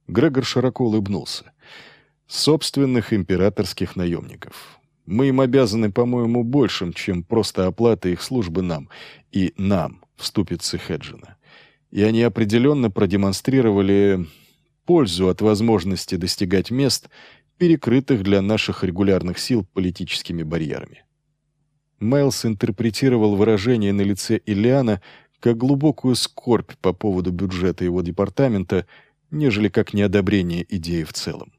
Грегор широко улыбнулся. «Собственных императорских наемников. Мы им обязаны, по-моему, большим, чем просто оплата их службы нам. И нам, в ступице Хеджина. И они определенно продемонстрировали пользу от возможности достигать мест, перекрытых для наших регулярных сил политическими барьерами». Майлз интерпретировал выражение на лице Иллиана как глубокую скорбь по поводу бюджета его департамента, нежели как неодобрение идеи в целом.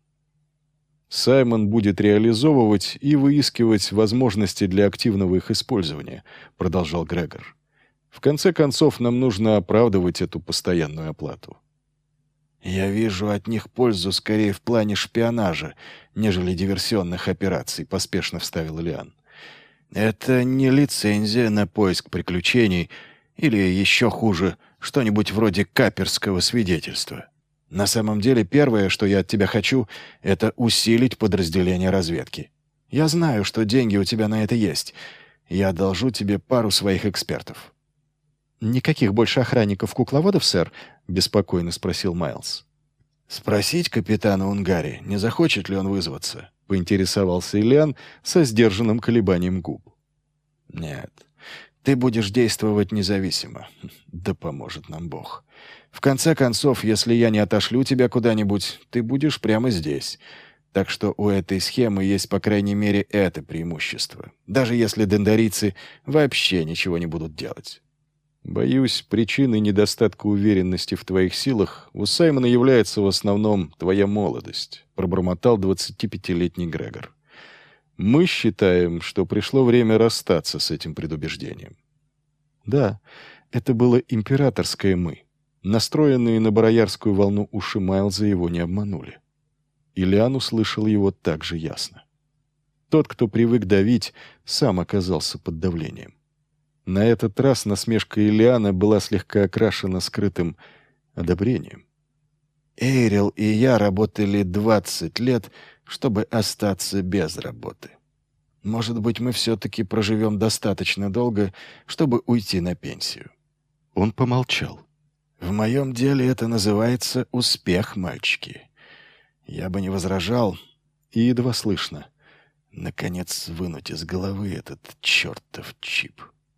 «Саймон будет реализовывать и выискивать возможности для активного их использования», — продолжал Грегор. «В конце концов, нам нужно оправдывать эту постоянную оплату». «Я вижу от них пользу скорее в плане шпионажа, нежели диверсионных операций», — поспешно вставил Иллиан. «Это не лицензия на поиск приключений или, еще хуже, что-нибудь вроде каперского свидетельства. На самом деле, первое, что я от тебя хочу, это усилить подразделение разведки. Я знаю, что деньги у тебя на это есть. Я одолжу тебе пару своих экспертов». «Никаких больше охранников-кукловодов, сэр?» — беспокойно спросил Майлз. «Спросить капитана Унгари, не захочет ли он вызваться?» — поинтересовался Иллиан со сдержанным колебанием губ. «Нет, ты будешь действовать независимо. Да поможет нам Бог. В конце концов, если я не отошлю тебя куда-нибудь, ты будешь прямо здесь. Так что у этой схемы есть, по крайней мере, это преимущество. Даже если дендарийцы вообще ничего не будут делать». «Боюсь, причиной недостатка уверенности в твоих силах у Саймона является в основном твоя молодость», — пробормотал 25-летний Грегор. «Мы считаем, что пришло время расстаться с этим предубеждением». Да, это было императорское «мы». Настроенные на бароярскую волну уши Майлза его не обманули. Иллиан услышал его так же ясно. Тот, кто привык давить, сам оказался под давлением. На этот раз насмешка Иллиана была слегка окрашена скрытым одобрением. «Эйрил и я работали 20 лет, чтобы остаться без работы. Может быть, мы все-таки проживем достаточно долго, чтобы уйти на пенсию». Он помолчал. «В моем деле это называется успех, мальчики. Я бы не возражал, и едва слышно, наконец вынуть из головы этот чертов чип».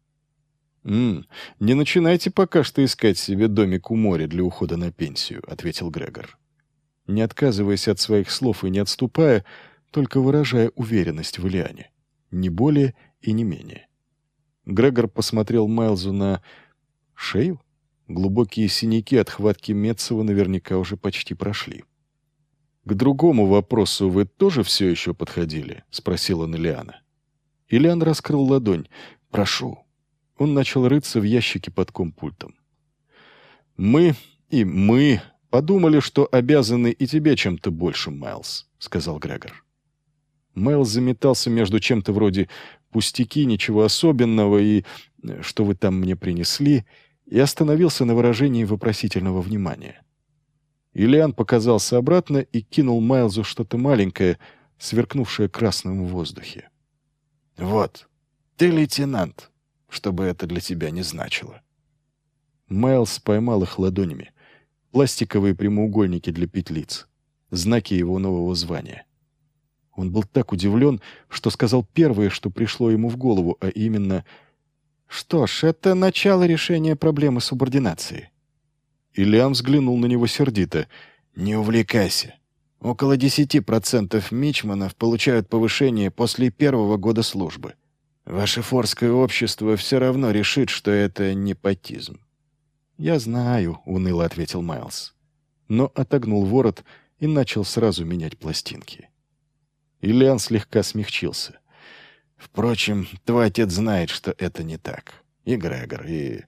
«Не начинайте пока что искать себе домик у моря для ухода на пенсию», — ответил Грегор. Не отказываясь от своих слов и не отступая, только выражая уверенность в Иллиане. Не более и не менее. Грегор посмотрел Майлзу на шею. Глубокие синяки от хватки Метцева наверняка уже почти прошли. «К другому вопросу вы тоже все еще подходили?» — спросил он Иллиана. Иллиан раскрыл ладонь. «Прошу». Он начал рыться в ящике под компультом. «Мы подумали, что обязаны и тебе чем-то большим, Майлз», — сказал Грегор. Майлз заметался между чем-то вроде «пустяки, ничего особенного» и «что вы там мне принесли», и остановился на выражении вопросительного внимания. Иллиан показался обратно и кинул Майлзу что-то маленькое, сверкнувшее красным в воздухе. «Вот, ты лейтенант, что бы это для тебя не значило». Майлз поймал их ладонями. Пластиковые прямоугольники для петлиц. Знаки его нового звания. Он был так удивлен, что сказал первое, что пришло ему в голову, а именно: «Что ж, это начало решения проблемы субординации». Иллиан взглянул на него сердито. «Не увлекайся. Около 10% мичманов получают повышение после первого года службы. Ваше форское общество все равно решит, что это непотизм». «Я знаю», — уныло ответил Майлз. Но отогнул ворот и начал сразу менять пластинки. Иллиан слегка смягчился. «Впрочем, твой отец знает, что это не так. И Грегор, и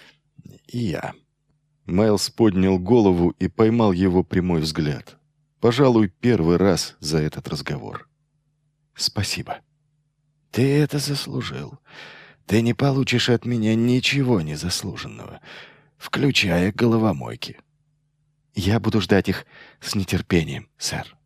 я». Майлз поднял голову и поймал его прямой взгляд. Пожалуй, первый раз за этот разговор. «Спасибо». «Ты это заслужил. Ты не получишь от меня ничего незаслуженного, включая головомойки». «Я буду ждать их с нетерпением, сэр».